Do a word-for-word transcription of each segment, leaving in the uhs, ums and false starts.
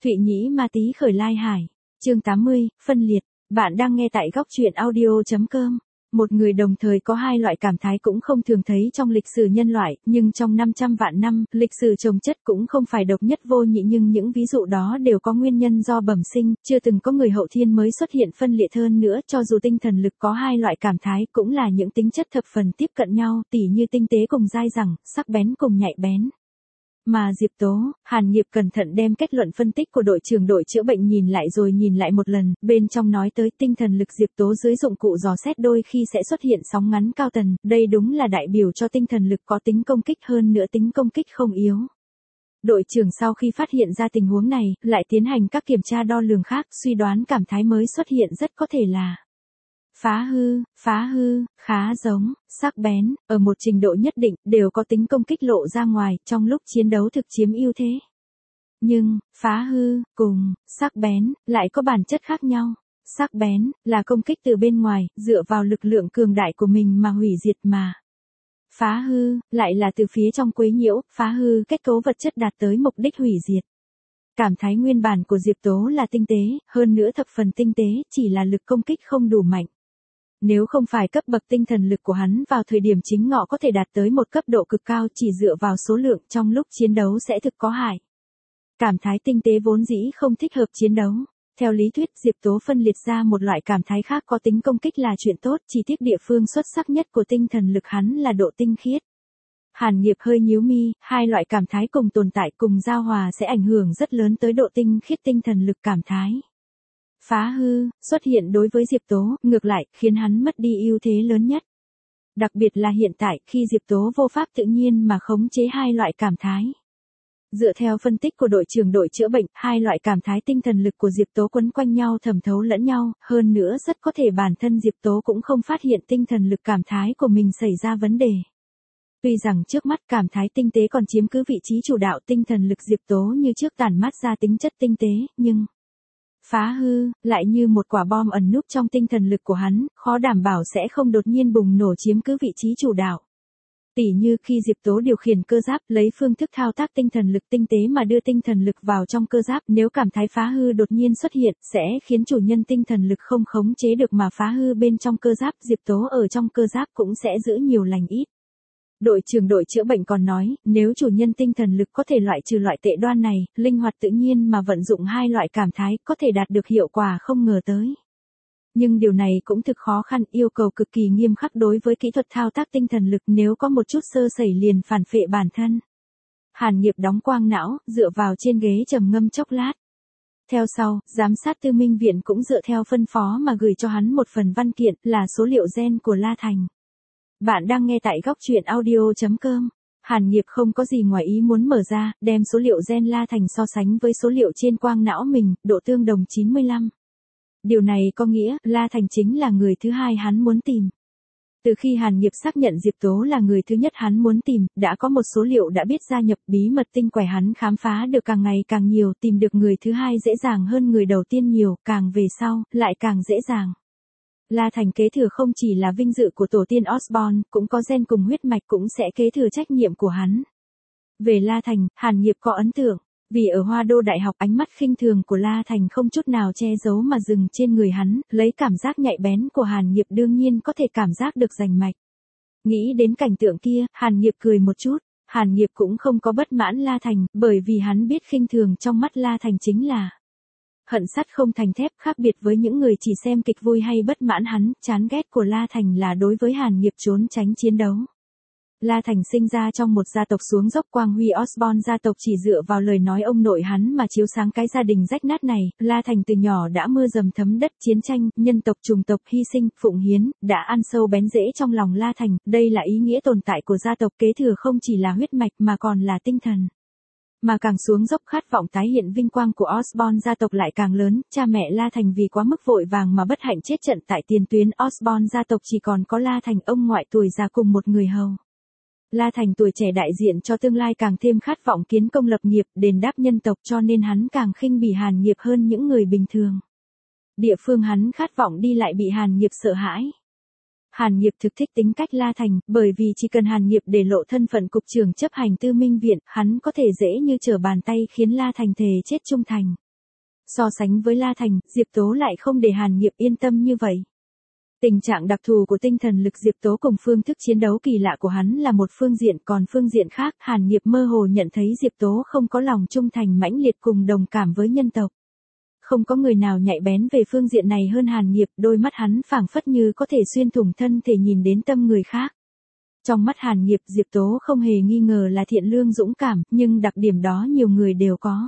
Thụy Nhĩ Ma Tý khởi lai hải. Chương tám mươi, phân liệt. Bạn đang nghe tại góc truyện audio chấm com. Một người đồng thời có hai loại cảm thái cũng không thường thấy trong lịch sử nhân loại, nhưng trong năm trăm vạn năm, lịch sử chồng chất cũng không phải độc nhất vô nhị, nhưng những ví dụ đó đều có nguyên nhân do bẩm sinh, chưa từng có người hậu thiên mới xuất hiện phân liệt hơn nữa. Cho dù tinh thần lực có hai loại cảm thái cũng là những tính chất thập phần tiếp cận nhau, tỉ như tinh tế cùng dai dẳng, sắc bén cùng nhạy bén. Mà Diệp Tố, Hàn Nghiệp cẩn thận đem kết luận phân tích của đội trưởng đội chữa bệnh nhìn lại rồi nhìn lại một lần, bên trong nói tới tinh thần lực Diệp Tố dưới dụng cụ dò xét đôi khi sẽ xuất hiện sóng ngắn cao tần, đây đúng là đại biểu cho tinh thần lực có tính công kích hơn nữa tính công kích không yếu. Đội trưởng sau khi phát hiện ra tình huống này, lại tiến hành các kiểm tra đo lường khác, suy đoán cảm thái mới xuất hiện rất có thể là phá hư, phá hư, khá giống, sắc bén, ở một trình độ nhất định, đều có tính công kích lộ ra ngoài, trong lúc chiến đấu thực chiếm ưu thế. Nhưng, phá hư, cùng, sắc bén, lại có bản chất khác nhau. Sắc bén, là công kích từ bên ngoài, dựa vào lực lượng cường đại của mình mà hủy diệt mà. Phá hư, lại là từ phía trong quấy nhiễu, phá hư kết cấu vật chất đạt tới mục đích hủy diệt. Cảm thái nguyên bản của Diệp Tố là tinh tế, hơn nữa thập phần tinh tế, chỉ là lực công kích không đủ mạnh. Nếu không phải cấp bậc tinh thần lực của hắn vào thời điểm chính ngọ có thể đạt tới một cấp độ cực cao, chỉ dựa vào số lượng trong lúc chiến đấu sẽ thực có hại. Cảm thái tinh tế vốn dĩ không thích hợp chiến đấu. Theo lý thuyết, Diệp Tố phân liệt ra một loại cảm thái khác có tính công kích là chuyện tốt, chỉ tiếc địa phương xuất sắc nhất của tinh thần lực hắn là độ tinh khiết. Hàn Nghiệp hơi nhíu mi, hai loại cảm thái cùng tồn tại cùng giao hòa sẽ ảnh hưởng rất lớn tới độ tinh khiết tinh thần lực cảm thái. Phá hư, xuất hiện đối với Diệp Tố, ngược lại, khiến hắn mất đi ưu thế lớn nhất. Đặc biệt là hiện tại, khi Diệp Tố vô pháp tự nhiên mà khống chế hai loại cảm thái. Dựa theo phân tích của đội trưởng đội chữa bệnh, hai loại cảm thái tinh thần lực của Diệp Tố quấn quanh nhau thẩm thấu lẫn nhau, hơn nữa rất có thể bản thân Diệp Tố cũng không phát hiện tinh thần lực cảm thái của mình xảy ra vấn đề. Tuy rằng trước mắt cảm thái tinh tế còn chiếm cứ vị trí chủ đạo, tinh thần lực Diệp Tố như trước tản mát ra tính chất tinh tế, nhưng phá hư, lại như một quả bom ẩn núp trong tinh thần lực của hắn, khó đảm bảo sẽ không đột nhiên bùng nổ chiếm cứ vị trí chủ đạo. Tỉ như khi Diệp Tố điều khiển cơ giáp, lấy phương thức thao tác tinh thần lực tinh tế mà đưa tinh thần lực vào trong cơ giáp, nếu cảm thái phá hư đột nhiên xuất hiện, sẽ khiến chủ nhân tinh thần lực không khống chế được mà phá hư bên trong cơ giáp, Diệp Tố ở trong cơ giáp cũng sẽ giữ nhiều lành ít. Đội trưởng đội chữa bệnh còn nói, nếu chủ nhân tinh thần lực có thể loại trừ loại tệ đoan này, linh hoạt tự nhiên mà vận dụng hai loại cảm thái, có thể đạt được hiệu quả không ngờ tới. Nhưng điều này cũng thực khó khăn, yêu cầu cực kỳ nghiêm khắc đối với kỹ thuật thao tác tinh thần lực, nếu có một chút sơ sẩy liền phản phệ bản thân. Hàn Nghiệp đóng quang não, dựa vào trên ghế trầm ngâm chốc lát. Theo sau, giám sát Tư Minh Viện cũng dựa theo phân phó mà gửi cho hắn một phần văn kiện, là số liệu gen của La Thành. Bạn đang nghe tại góc truyện audio chấm com. Hàn Nghiệp không có gì ngoài ý muốn mở ra, đem số liệu gen La Thành so sánh với số liệu trên quang não mình, độ tương đồng chín mươi lăm. Điều này có nghĩa, La Thành chính là người thứ hai hắn muốn tìm. Từ khi Hàn Nghiệp xác nhận Diệp Tố là người thứ nhất hắn muốn tìm, đã có một số liệu đã biết gia nhập bí mật tinh quẻ hắn khám phá được càng ngày càng nhiều, tìm được người thứ hai dễ dàng hơn người đầu tiên nhiều, càng về sau, lại càng dễ dàng. La Thành kế thừa không chỉ là vinh dự của tổ tiên Osborn, cũng có gen cùng huyết mạch cũng sẽ kế thừa trách nhiệm của hắn. Về La Thành, Hàn Nghiệp có ấn tượng, vì ở Hoa Đô Đại học ánh mắt khinh thường của La Thành không chút nào che giấu mà dừng trên người hắn, lấy cảm giác nhạy bén của Hàn Nghiệp đương nhiên có thể cảm giác được rành mạch. Nghĩ đến cảnh tượng kia, Hàn Nghiệp cười một chút, Hàn Nghiệp cũng không có bất mãn La Thành, bởi vì hắn biết khinh thường trong mắt La Thành chính là hận sắt không thành thép, khác biệt với những người chỉ xem kịch vui hay bất mãn hắn, chán ghét của La Thành là đối với Hàn Nghiệp trốn tránh chiến đấu. La Thành sinh ra trong một gia tộc xuống dốc, quang huy Osborn gia tộc chỉ dựa vào lời nói ông nội hắn mà chiếu sáng cái gia đình rách nát này. La Thành từ nhỏ đã mưa dầm thấm đất, chiến tranh, nhân tộc trùng tộc, hy sinh, phụng hiến, đã ăn sâu bén rễ trong lòng La Thành, đây là ý nghĩa tồn tại của gia tộc, kế thừa không chỉ là huyết mạch mà còn là tinh thần. Mà càng xuống dốc, khát vọng tái hiện vinh quang của Osborn gia tộc lại càng lớn, cha mẹ La Thành vì quá mức vội vàng mà bất hạnh chết trận tại tiền tuyến, Osborn gia tộc chỉ còn có La Thành ông ngoại tuổi già cùng một người hầu. La Thành tuổi trẻ đại diện cho tương lai càng thêm khát vọng kiến công lập nghiệp, đền đáp nhân tộc, cho nên hắn càng khinh bỉ Hàn Nghiệp hơn những người bình thường. Địa phương hắn khát vọng đi lại bị Hàn Nghiệp sợ hãi. Hàn Nghiệp thực thích tính cách La Thành, bởi vì chỉ cần Hàn Nghiệp để lộ thân phận cục trưởng chấp hành Tư Minh Viện, hắn có thể dễ như trở bàn tay khiến La Thành thề chết trung thành. So sánh với La Thành, Diệp Tố lại không để Hàn Nghiệp yên tâm như vậy. Tình trạng đặc thù của tinh thần lực Diệp Tố cùng phương thức chiến đấu kỳ lạ của hắn là một phương diện, còn phương diện khác, Hàn Nghiệp mơ hồ nhận thấy Diệp Tố không có lòng trung thành mãnh liệt cùng đồng cảm với nhân tộc. Không có người nào nhạy bén về phương diện này hơn Hàn Nghiệp, đôi mắt hắn phảng phất như có thể xuyên thủng thân thể nhìn đến tâm người khác. Trong mắt Hàn Nghiệp, Diệp Tố không hề nghi ngờ là thiện lương dũng cảm, nhưng đặc điểm đó nhiều người đều có.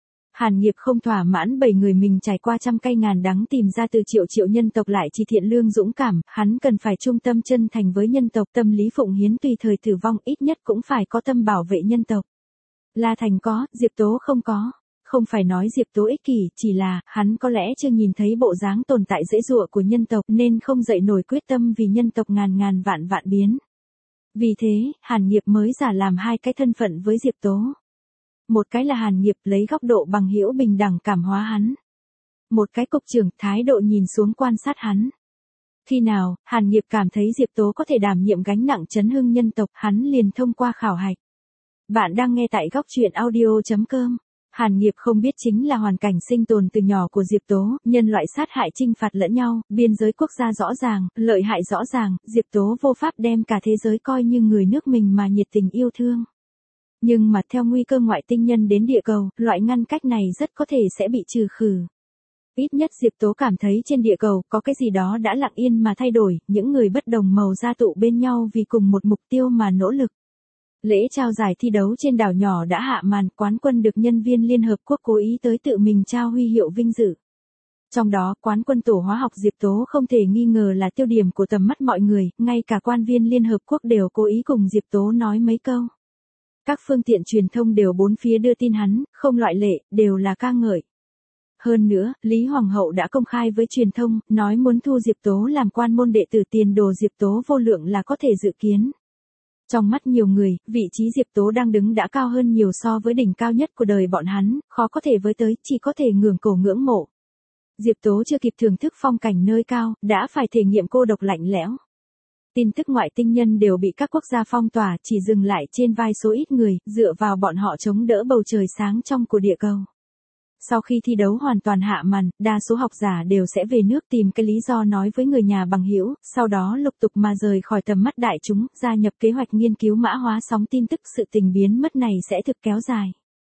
Hàn Nghiệp không thỏa mãn bảy người mình trải qua trăm cay ngàn đắng tìm ra từ triệu triệu nhân tộc lại chỉ thiện lương dũng cảm, hắn cần phải trung tâm chân thành với nhân tộc, tâm lý phụng hiến tùy thời tử vong, ít nhất cũng phải có tâm bảo vệ nhân tộc. La Thành có, Diệp Tố không có. Không phải nói Diệp Tố ích kỷ, chỉ là, hắn có lẽ chưa nhìn thấy bộ dáng tồn tại dễ dụa của nhân tộc nên không dậy nổi quyết tâm vì nhân tộc ngàn ngàn vạn vạn biến. Vì thế, Hàn Nghiệp mới giả làm hai cái thân phận với Diệp Tố. Một cái là Hàn Nghiệp lấy góc độ bằng hữu bình đẳng cảm hóa hắn. Một cái cục trưởng thái độ nhìn xuống quan sát hắn. Khi nào, Hàn Nghiệp cảm thấy Diệp Tố có thể đảm nhiệm gánh nặng chấn hưng nhân tộc, hắn liền thông qua khảo hạch. Bạn đang nghe tại góc truyện audio chấm com. Hàn Nghiệp không biết chính là hoàn cảnh sinh tồn từ nhỏ của Diệp Tố, nhân loại sát hại chinh phạt lẫn nhau, biên giới quốc gia rõ ràng, lợi hại rõ ràng, Diệp Tố vô pháp đem cả thế giới coi như người nước mình mà nhiệt tình yêu thương. Nhưng mà theo nguy cơ ngoại tinh nhân đến địa cầu, loại ngăn cách này rất có thể sẽ bị trừ khử. Ít nhất Diệp Tố cảm thấy trên địa cầu có cái gì đó đã lặng yên mà thay đổi, những người bất đồng màu da tụ bên nhau vì cùng một mục tiêu mà nỗ lực. Lễ trao giải thi đấu trên đảo nhỏ đã hạ màn, quán quân được nhân viên Liên Hợp Quốc cố ý tới tự mình trao huy hiệu vinh dự. Trong đó, quán quân tổ hóa học Diệp Tố không thể nghi ngờ là tiêu điểm của tầm mắt mọi người, ngay cả quan viên Liên Hợp Quốc đều cố ý cùng Diệp Tố nói mấy câu. Các phương tiện truyền thông đều bốn phía đưa tin hắn, không loại lệ, đều là ca ngợi. Hơn nữa, Lý Hoàng hậu đã công khai với truyền thông, nói muốn thu Diệp Tố làm quan môn đệ tử, tiền đồ Diệp Tố vô lượng là có thể dự kiến. Trong mắt nhiều người, vị trí Diệp Tố đang đứng đã cao hơn nhiều so với đỉnh cao nhất của đời bọn hắn, khó có thể với tới, chỉ có thể ngưỡng cổ ngưỡng mộ. Diệp Tố chưa kịp thưởng thức phong cảnh nơi cao, đã phải thể nghiệm cô độc lạnh lẽo. Tin tức ngoại tinh nhân đều bị các quốc gia phong tỏa, chỉ dừng lại trên vai số ít người, dựa vào bọn họ chống đỡ bầu trời sáng trong của địa cầu. Sau khi thi đấu hoàn toàn hạ màn, đa số học giả đều sẽ về nước tìm cái lý do nói với người nhà bằng hữu, sau đó lục tục mà rời khỏi tầm mắt đại chúng, gia nhập kế hoạch nghiên cứu mã hóa sóng tin tức, sự tình biến mất này sẽ thực kéo dài.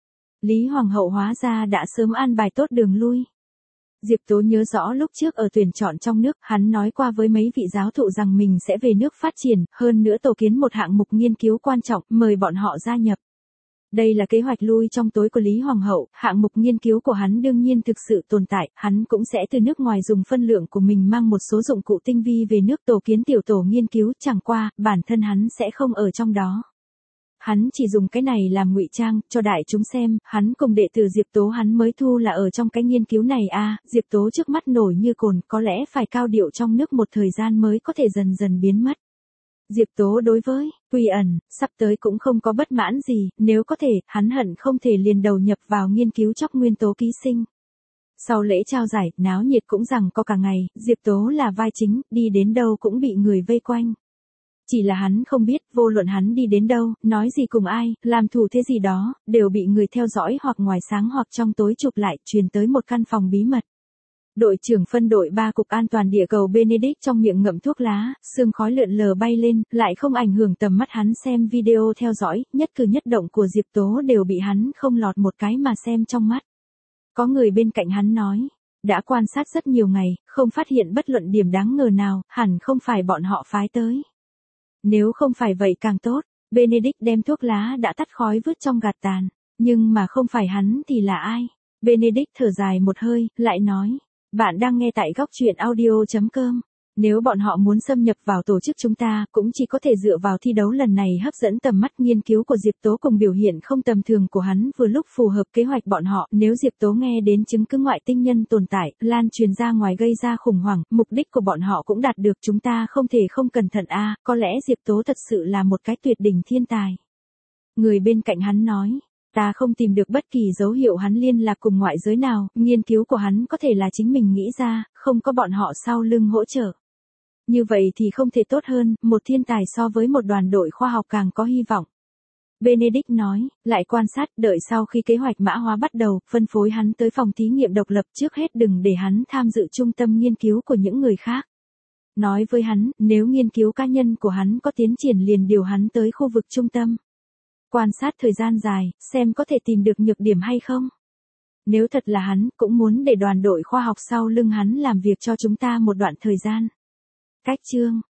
Lý Hoàng hậu hóa ra đã sớm an bài tốt đường lui. Diệp Tố nhớ rõ lúc trước ở tuyển chọn trong nước, hắn nói qua với mấy vị giáo thụ rằng mình sẽ về nước phát triển, hơn nữa tổ kiến một hạng mục nghiên cứu quan trọng, mời bọn họ gia nhập. Đây là kế hoạch lui trong tối của Lý Hoàng hậu, hạng mục nghiên cứu của hắn đương nhiên thực sự tồn tại, hắn cũng sẽ từ nước ngoài dùng phân lượng của mình mang một số dụng cụ tinh vi về nước tổ kiến tiểu tổ nghiên cứu, chẳng qua, bản thân hắn sẽ không ở trong đó. Hắn chỉ dùng cái này làm ngụy trang, cho đại chúng xem, hắn cùng đệ tử Diệp Tố hắn mới thu là ở trong cái nghiên cứu này a. Diệp Tố trước mắt nổi như cồn, có lẽ phải cao điệu trong nước một thời gian mới có thể dần dần biến mất. Diệp Tố đối với Quy ẩn, sắp tới cũng không có bất mãn gì, nếu có thể, hắn hận không thể liền đầu nhập vào nghiên cứu chóc nguyên tố ký sinh. Sau lễ trao giải, náo nhiệt cũng rằng có cả ngày, Diệp Tố là vai chính, đi đến đâu cũng bị người vây quanh. Chỉ là hắn không biết, vô luận hắn đi đến đâu, nói gì cùng ai, làm thủ thế gì đó, đều bị người theo dõi hoặc ngoài sáng hoặc trong tối chụp lại, truyền tới một căn phòng bí mật. Đội trưởng phân đội ba Cục An toàn Địa cầu Benedict trong miệng ngậm thuốc lá, sương khói lượn lờ bay lên, lại không ảnh hưởng tầm mắt hắn xem video theo dõi, nhất cử nhất động của Diệp Tố đều bị hắn không lọt một cái mà xem trong mắt. Có người bên cạnh hắn nói, đã quan sát rất nhiều ngày, không phát hiện bất luận điểm đáng ngờ nào, hẳn không phải bọn họ phái tới. Nếu không phải vậy càng tốt, Benedict đem thuốc lá đã tắt khói vứt trong gạt tàn, nhưng mà không phải hắn thì là ai? Benedict thở dài một hơi, lại nói. Bạn đang nghe tại góc truyện audio chấm com. Nếu bọn họ muốn xâm nhập vào tổ chức chúng ta, cũng chỉ có thể dựa vào thi đấu lần này hấp dẫn tầm mắt. Nghiên cứu của Diệp Tố cùng biểu hiện không tầm thường của hắn vừa lúc phù hợp kế hoạch bọn họ. Nếu Diệp Tố nghe đến chứng cứ ngoại tinh nhân tồn tại, lan truyền ra ngoài gây ra khủng hoảng, mục đích của bọn họ cũng đạt được, chúng ta không thể không cẩn thận a. Có lẽ Diệp Tố thật sự là một cái tuyệt đỉnh thiên tài. Người bên cạnh hắn nói. Ta không tìm được bất kỳ dấu hiệu hắn liên lạc cùng ngoại giới nào, nghiên cứu của hắn có thể là chính mình nghĩ ra, không có bọn họ sau lưng hỗ trợ. Như vậy thì không thể tốt hơn, một thiên tài so với một đoàn đội khoa học càng có hy vọng. Benedict nói, lại quan sát, đợi sau khi kế hoạch mã hóa bắt đầu, phân phối hắn tới phòng thí nghiệm độc lập, trước hết đừng để hắn tham dự trung tâm nghiên cứu của những người khác. Nói với hắn, nếu nghiên cứu cá nhân của hắn có tiến triển liền điều hắn tới khu vực trung tâm. Quan sát thời gian dài, xem có thể tìm được nhược điểm hay không. Nếu thật là hắn, cũng muốn để đoàn đội khoa học sau lưng hắn làm việc cho chúng ta một đoạn thời gian. Cách chương